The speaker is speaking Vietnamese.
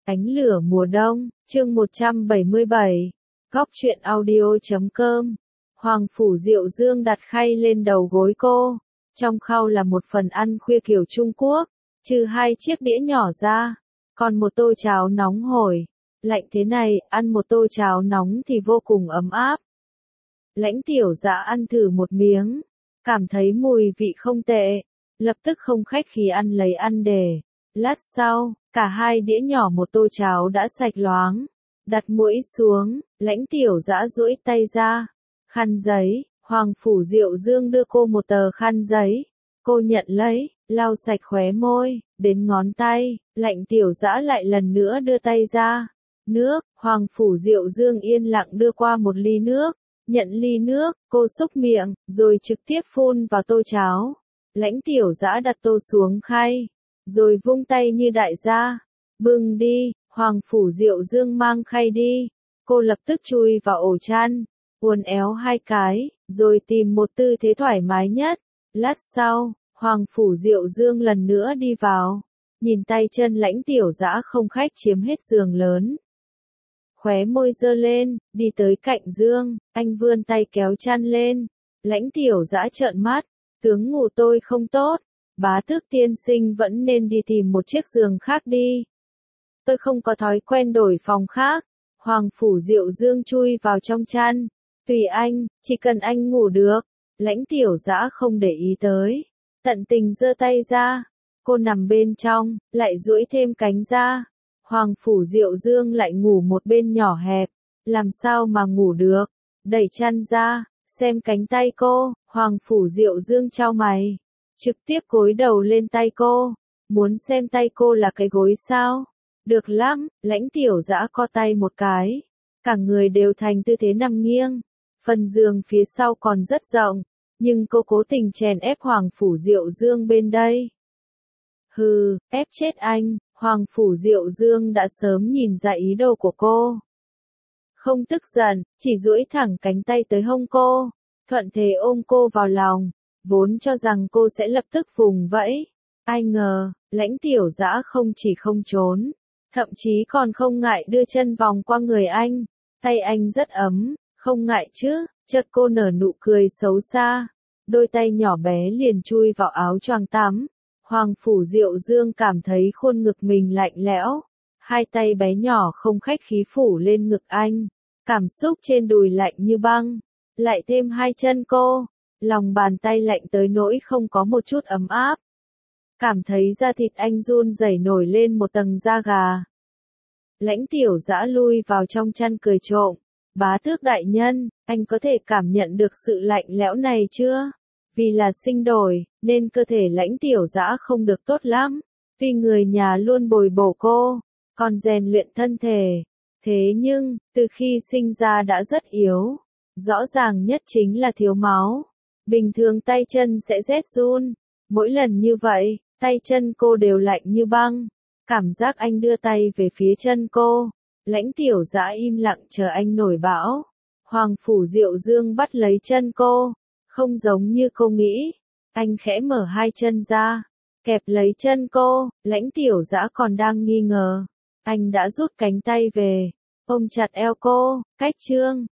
Ánh lửa mùa đông, chương 177, góc truyện audio.com. Hoàng Phủ Diệu Dương đặt khay lên đầu gối cô. Trong khao là một phần ăn khuya kiểu Trung Quốc, trừ 2 chiếc đĩa nhỏ ra, còn một tô cháo nóng hổi. Lạnh thế này, ăn một tô cháo nóng thì vô cùng ấm áp. Lãnh Tiểu Dã ăn thử một miếng, cảm thấy mùi vị không tệ, lập tức không khách khí ăn lấy ăn để. Lát sau, cả 2 đĩa nhỏ một tô cháo đã sạch loáng. Đặt muỗng xuống, Lãnh Tiểu Dã duỗi tay ra. Khăn giấy, Hoàng Phủ Diệu Dương đưa cô một tờ khăn giấy. Cô nhận lấy, lau sạch khóe môi, đến ngón tay, Lãnh Tiểu Dã lại lần nữa đưa tay ra. Nước, Hoàng Phủ Diệu Dương yên lặng đưa qua một ly nước. Nhận ly nước, cô xúc miệng, rồi trực tiếp phun vào tô cháo. Lãnh Tiểu Dã đặt tô xuống khay, rồi vung tay như đại gia. Bưng đi, Hoàng Phủ Diệu Dương mang khay đi. Cô lập tức chui vào ổ chăn, uốn éo 2 cái, rồi tìm một tư thế thoải mái nhất. Lát sau, Hoàng Phủ Diệu Dương lần nữa đi vào, nhìn tay chân Lãnh Tiểu Dã không khách chiếm hết giường lớn. Khóe môi giơ lên, đi tới cạnh giường, anh vươn tay kéo chăn lên. Lãnh Tiểu Dã trợn mắt, tướng ngủ tôi không tốt, bá tước tiên sinh vẫn nên đi tìm một chiếc giường khác đi. Tôi không có thói quen đổi phòng khác. Hoàng Phủ Diệu Dương chui vào trong chăn. Tùy anh, chỉ cần anh ngủ được. Lãnh Tiểu Dã không để ý tới, tận tình giơ tay ra. Cô nằm bên trong, lại duỗi thêm cánh ra. Hoàng Phủ Diệu Dương lại ngủ một bên nhỏ hẹp, làm sao mà ngủ được. Đẩy chăn ra, xem cánh tay cô. Hoàng Phủ Diệu Dương chau mày, trực tiếp gối đầu lên tay cô. Muốn xem tay cô là cái gối sao? Được lắm. Lãnh Tiểu Dã co tay một cái, cả người đều thành tư thế nằm nghiêng. Phần giường phía sau còn rất rộng, nhưng cô cố tình chèn ép Hoàng Phủ Diệu Dương bên đây. Hừ, ép chết anh. Hoàng Phủ Diệu Dương đã sớm nhìn ra ý đồ của cô. Không tức giận, chỉ duỗi thẳng cánh tay tới hông cô, thuận thế ôm cô vào lòng, vốn cho rằng cô sẽ lập tức vùng vẫy. Ai ngờ, Lãnh Tiểu Dã không chỉ không trốn, thậm chí còn không ngại đưa chân vòng qua người anh. Tay anh rất ấm, không ngại chứ. Chợt cô nở nụ cười xấu xa, đôi tay nhỏ bé liền chui vào áo choàng tắm. Hoàng Phủ Diệu Dương cảm thấy khuôn ngực mình lạnh lẽo, 2 tay bé nhỏ không khách khí phủ lên ngực anh, cảm xúc trên đùi lạnh như băng, lại thêm 2 chân cô, lòng bàn tay lạnh tới nỗi không có một chút ấm áp. Cảm thấy da thịt anh run rẩy nổi lên một tầng da gà. Lãnh Tiểu Dã lui vào trong chăn cười trộm, bá tước đại nhân, anh có thể cảm nhận được sự lạnh lẽo này chưa? Vì là sinh đổi, nên cơ thể Lãnh Tiểu Dã không được tốt lắm. Tuy người nhà luôn bồi bổ cô, còn rèn luyện thân thể. Thế nhưng, từ khi sinh ra đã rất yếu. Rõ ràng nhất chính là thiếu máu. Bình thường tay chân sẽ rét run. Mỗi lần như vậy, tay chân cô đều lạnh như băng. Cảm giác anh đưa tay về phía chân cô. Lãnh Tiểu Dã im lặng chờ anh nổi bão. Hoàng Phủ Diệu Dương bắt lấy chân cô. Không giống như cô nghĩ. Anh khẽ mở 2 chân ra, kẹp lấy chân cô. Lãnh Tiểu Dã còn đang nghi ngờ, anh đã rút cánh tay về, ôm chặt eo cô. Cách chương